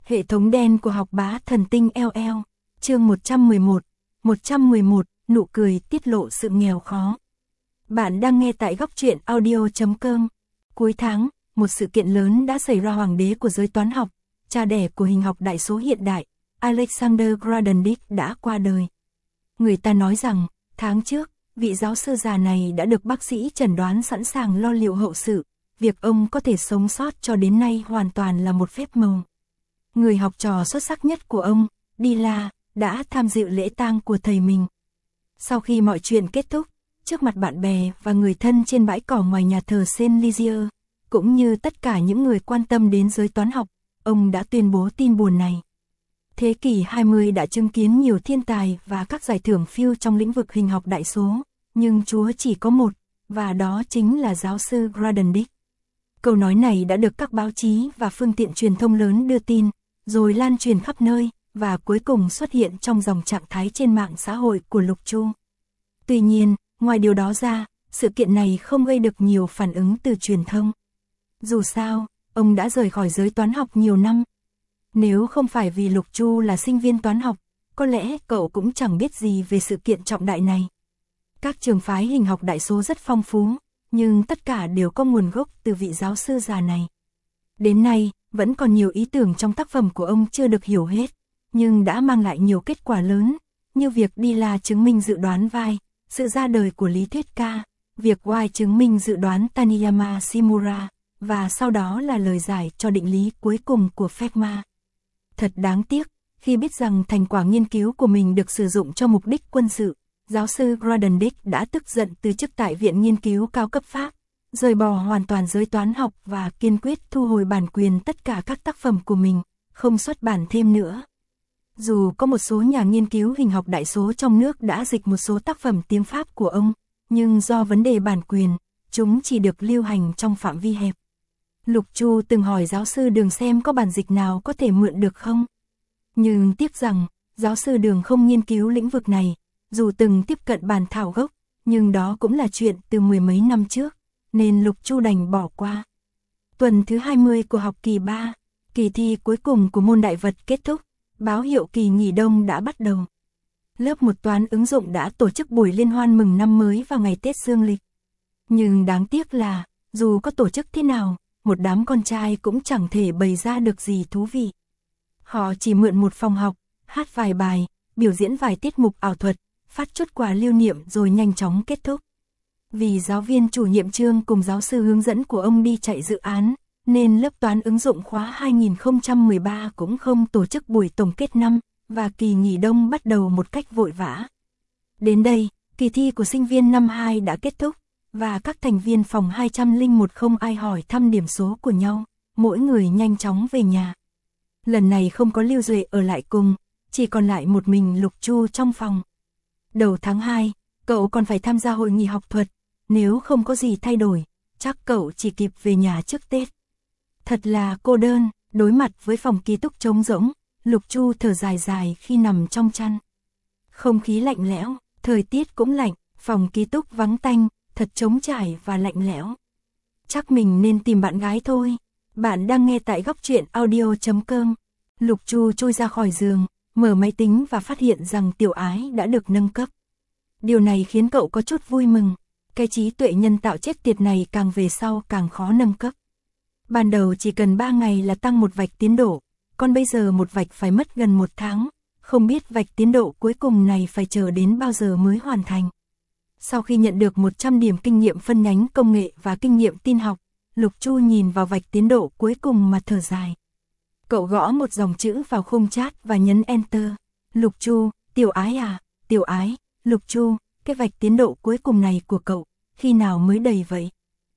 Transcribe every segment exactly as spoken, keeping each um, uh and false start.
Hệ thống đen của học bá thần tinh eo eo, chương một trăm mười một, một trăm mười một, nụ cười tiết lộ sự nghèo khó. Bạn đang nghe tại góc truyện audio chấm com. Cuối tháng, một sự kiện lớn đã xảy ra. Hoàng đế của giới toán học, cha đẻ của hình học đại số hiện đại, Alexander Grothendieck đã qua đời. Người ta nói rằng, tháng trước, vị giáo sư già này đã được bác sĩ chẩn đoán sẵn sàng lo liệu hậu sự. Việc ông có thể sống sót cho đến nay hoàn toàn là một phép màu. Người học trò xuất sắc nhất của ông, Dila, đã tham dự lễ tang của thầy mình. Sau khi mọi chuyện kết thúc, trước mặt bạn bè và người thân trên bãi cỏ ngoài nhà thờ Saint-Lizier, cũng như tất cả những người quan tâm đến giới toán học, ông đã tuyên bố tin buồn này. Thế kỷ hai mươi đã chứng kiến nhiều thiên tài và các giải thưởng phiêu trong lĩnh vực hình học đại số, nhưng Chúa chỉ có một, và đó chính là giáo sư Grothendieck. Câu nói này đã được các báo chí và phương tiện truyền thông lớn đưa tin, rồi lan truyền khắp nơi, và cuối cùng xuất hiện trong dòng trạng thái trên mạng xã hội của Lục Chu. Tuy nhiên, ngoài điều đó ra, sự kiện này không gây được nhiều phản ứng từ truyền thông. Dù sao, ông đã rời khỏi giới toán học nhiều năm. Nếu không phải vì Lục Chu là sinh viên toán học, có lẽ cậu cũng chẳng biết gì về sự kiện trọng đại này. Các trường phái hình học đại số rất phong phú, nhưng tất cả đều có nguồn gốc từ vị giáo sư già này. Đến nay, vẫn còn nhiều ý tưởng trong tác phẩm của ông chưa được hiểu hết, nhưng đã mang lại nhiều kết quả lớn, như việc Dila chứng minh dự đoán vai, sự ra đời của lý thuyết K, việc Y chứng minh dự đoán Taniyama Shimura, và sau đó là lời giải cho định lý cuối cùng của Fermat. Thật đáng tiếc, khi biết rằng thành quả nghiên cứu của mình được sử dụng cho mục đích quân sự, giáo sư Grothendieck đã tức giận từ chức tại Viện Nghiên cứu cao cấp Pháp, rời bỏ hoàn toàn giới toán học và kiên quyết thu hồi bản quyền tất cả các tác phẩm của mình, không xuất bản thêm nữa. Dù có một số nhà nghiên cứu hình học đại số trong nước đã dịch một số tác phẩm tiếng Pháp của ông, nhưng do vấn đề bản quyền, chúng chỉ được lưu hành trong phạm vi hẹp. Lục Chu từng hỏi giáo sư Đường xem có bản dịch nào có thể mượn được không? Nhưng tiếc rằng, giáo sư Đường không nghiên cứu lĩnh vực này, dù từng tiếp cận bản thảo gốc, nhưng đó cũng là chuyện từ mười mấy năm trước, nên Lục Chu đành bỏ qua. Tuần thứ hai mươi của học kỳ ba, kỳ thi cuối cùng của môn đại vật kết thúc, báo hiệu kỳ nghỉ đông đã bắt đầu. Lớp một toán ứng dụng đã tổ chức buổi liên hoan mừng năm mới vào ngày Tết dương lịch. Nhưng đáng tiếc là, dù có tổ chức thế nào, một đám con trai cũng chẳng thể bày ra được gì thú vị. Họ chỉ mượn một phòng học, hát vài bài, biểu diễn vài tiết mục ảo thuật, phát chút quà lưu niệm rồi nhanh chóng kết thúc. Vì giáo viên chủ nhiệm chương cùng giáo sư hướng dẫn của ông đi chạy dự án, nên lớp toán ứng dụng khóa hai nghìn không trăm mười ba cũng không tổ chức buổi tổng kết năm, và kỳ nghỉ đông bắt đầu một cách vội vã. Đến đây, kỳ thi của sinh viên năm hai đã kết thúc, và các thành viên phòng hai trăm lẻ một không ai hỏi thăm điểm số của nhau, mỗi người nhanh chóng về nhà. Lần này không có Lưu Duệ ở lại cùng, chỉ còn lại một mình Lục Chu trong phòng. Đầu tháng hai, cậu còn phải tham gia hội nghị học thuật, nếu không có gì thay đổi, chắc cậu chỉ kịp về nhà trước Tết. Thật là cô đơn, đối mặt với phòng ký túc trống rỗng, Lục Chu thở dài dài khi nằm trong chăn. Không khí lạnh lẽo, thời tiết cũng lạnh, phòng ký túc vắng tanh, thật trống trải và lạnh lẽo. Chắc mình nên tìm bạn gái thôi. Bạn đang nghe tại góc truyện audio chấm com. Lục Chu trôi ra khỏi giường, mở máy tính và phát hiện rằng Tiểu Ái đã được nâng cấp. Điều này khiến cậu có chút vui mừng. Cái trí tuệ nhân tạo chết tiệt này càng về sau càng khó nâng cấp. Ban đầu chỉ cần ba ngày là tăng một vạch tiến độ, còn bây giờ một vạch phải mất gần một tháng, không biết vạch tiến độ cuối cùng này phải chờ đến bao giờ mới hoàn thành. Sau khi nhận được một trăm điểm kinh nghiệm phân nhánh công nghệ và kinh nghiệm tin học, Lục Chu nhìn vào vạch tiến độ cuối cùng mà thở dài. Cậu gõ một dòng chữ vào khung chat và nhấn Enter. Lục Chu, Tiểu Ái à, Tiểu Ái, Lục Chu, cái vạch tiến độ cuối cùng này của cậu, khi nào mới đầy vậy?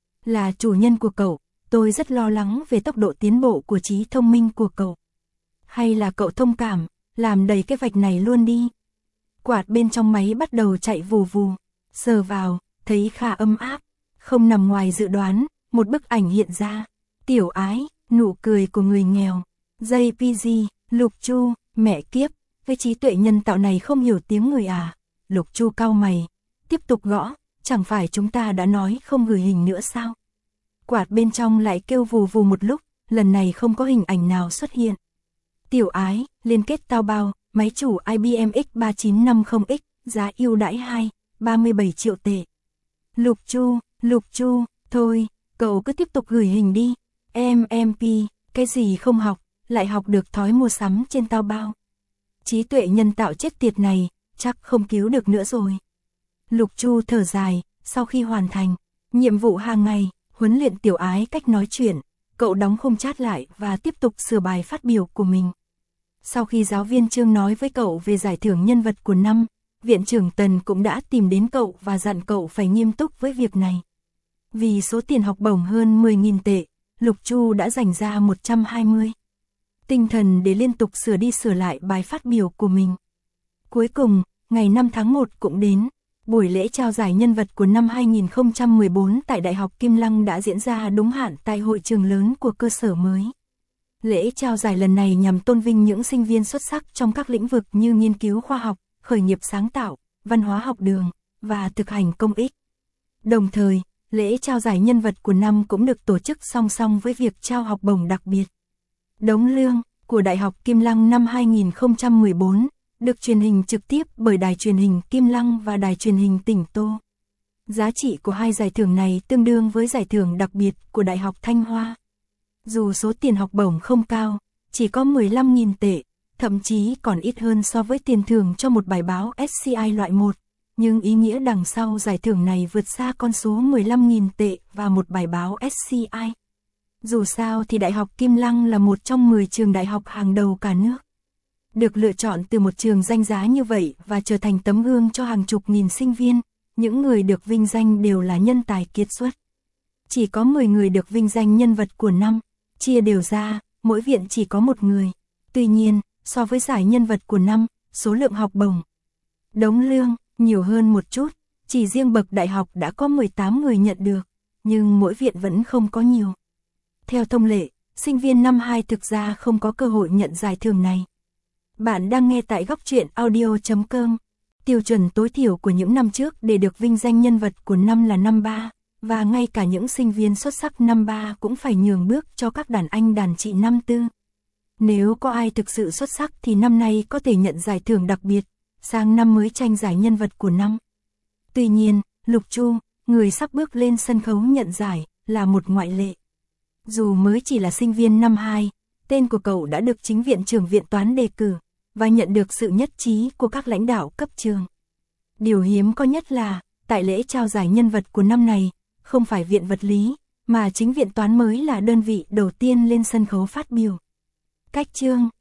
Là chủ nhân của cậu, tôi rất lo lắng về tốc độ tiến bộ của trí thông minh của cậu. Hay là cậu thông cảm, làm đầy cái vạch này luôn đi. Quạt bên trong máy bắt đầu chạy vù vù, sờ vào, thấy khá ấm áp, không nằm ngoài dự đoán, một bức ảnh hiện ra. Tiểu Ái, nụ cười của người nghèo. jê pê giê, Lục Chu, mẹ kiếp, với trí tuệ nhân tạo này không hiểu tiếng người à? Lục Chu cau mày, tiếp tục gõ, chẳng phải chúng ta đã nói không gửi hình nữa sao? Quạt bên trong lại kêu vù vù một lúc, lần này không có hình ảnh nào xuất hiện. Tiểu ái, liên kết tao bao, máy chủ i bê em X ba chín năm không X, giá ưu đãi hai, ba mươi bảy triệu tệ. Lục Chu, Lục Chu, thôi, cậu cứ tiếp tục gửi hình đi. Em em pi, cái gì không học, lại học được thói mua sắm trên tao bao. Trí tuệ nhân tạo chết tiệt này, chắc không cứu được nữa rồi. Lục Chu thở dài, sau khi hoàn thành nhiệm vụ hàng ngày, huấn luyện tiểu ái cách nói chuyện, cậu đóng khung chat lại và tiếp tục sửa bài phát biểu của mình. Sau khi giáo viên Trương nói với cậu về giải thưởng nhân vật của năm, viện trưởng Tần cũng đã tìm đến cậu và dặn cậu phải nghiêm túc với việc này. Vì số tiền học bổng hơn mười nghìn tệ, Lục Chu đã dành ra một trăm hai mươi tinh thần để liên tục sửa đi sửa lại bài phát biểu của mình. Cuối cùng, ngày năm tháng một cũng đến. Buổi lễ trao giải nhân vật của năm hai nghìn không trăm mười bốn tại Đại học Kim Lăng đã diễn ra đúng hạn tại hội trường lớn của cơ sở mới. Lễ trao giải lần này nhằm tôn vinh những sinh viên xuất sắc trong các lĩnh vực như nghiên cứu khoa học, khởi nghiệp sáng tạo, văn hóa học đường, và thực hành công ích. Đồng thời, lễ trao giải nhân vật của năm cũng được tổ chức song song với việc trao học bổng đặc biệt. Đống lương của Đại học Kim Lăng năm hai nghìn không trăm mười bốn được truyền hình trực tiếp bởi Đài truyền hình Kim Lăng và Đài truyền hình tỉnh Tô. Giá trị của hai giải thưởng này tương đương với giải thưởng đặc biệt của Đại học Thanh Hoa. Dù số tiền học bổng không cao, chỉ có mười lăm nghìn tệ, thậm chí còn ít hơn so với tiền thưởng cho một bài báo ét xê i loại một, nhưng ý nghĩa đằng sau giải thưởng này vượt xa con số mười lăm nghìn tệ và một bài báo ét xê i. Dù sao thì Đại học Kim Lăng là một trong mười trường đại học hàng đầu cả nước. Được lựa chọn từ một trường danh giá như vậy và trở thành tấm gương cho hàng chục nghìn sinh viên, những người được vinh danh đều là nhân tài kiệt xuất. Chỉ có mười người được vinh danh nhân vật của năm, chia đều ra, mỗi viện chỉ có một người. Tuy nhiên, so với giải nhân vật của năm, số lượng học bổng, đống lương, nhiều hơn một chút, chỉ riêng bậc đại học đã có mười tám người nhận được, nhưng mỗi viện vẫn không có nhiều. Theo thông lệ, sinh viên năm hai thực ra không có cơ hội nhận giải thưởng này. Bạn đang nghe tại góc truyện audio chấm com. Tiêu chuẩn tối thiểu của những năm trước để được vinh danh nhân vật của năm là năm ba, và ngay cả những sinh viên xuất sắc năm ba cũng phải nhường bước cho các đàn anh đàn chị năm tư. Nếu có ai thực sự xuất sắc thì năm nay có thể nhận giải thưởng đặc biệt, sang năm mới tranh giải nhân vật của năm. Tuy nhiên, Lục Chu, người sắp bước lên sân khấu nhận giải, là một ngoại lệ. Dù mới chỉ là sinh viên năm hai, tên của cậu đã được chính viện trưởng viện toán đề cử, và nhận được sự nhất trí của các lãnh đạo cấp trường. Điều hiếm có nhất là, tại lễ trao giải nhân vật của năm này, không phải viện vật lý, mà chính viện toán mới là đơn vị đầu tiên lên sân khấu phát biểu. Cách chương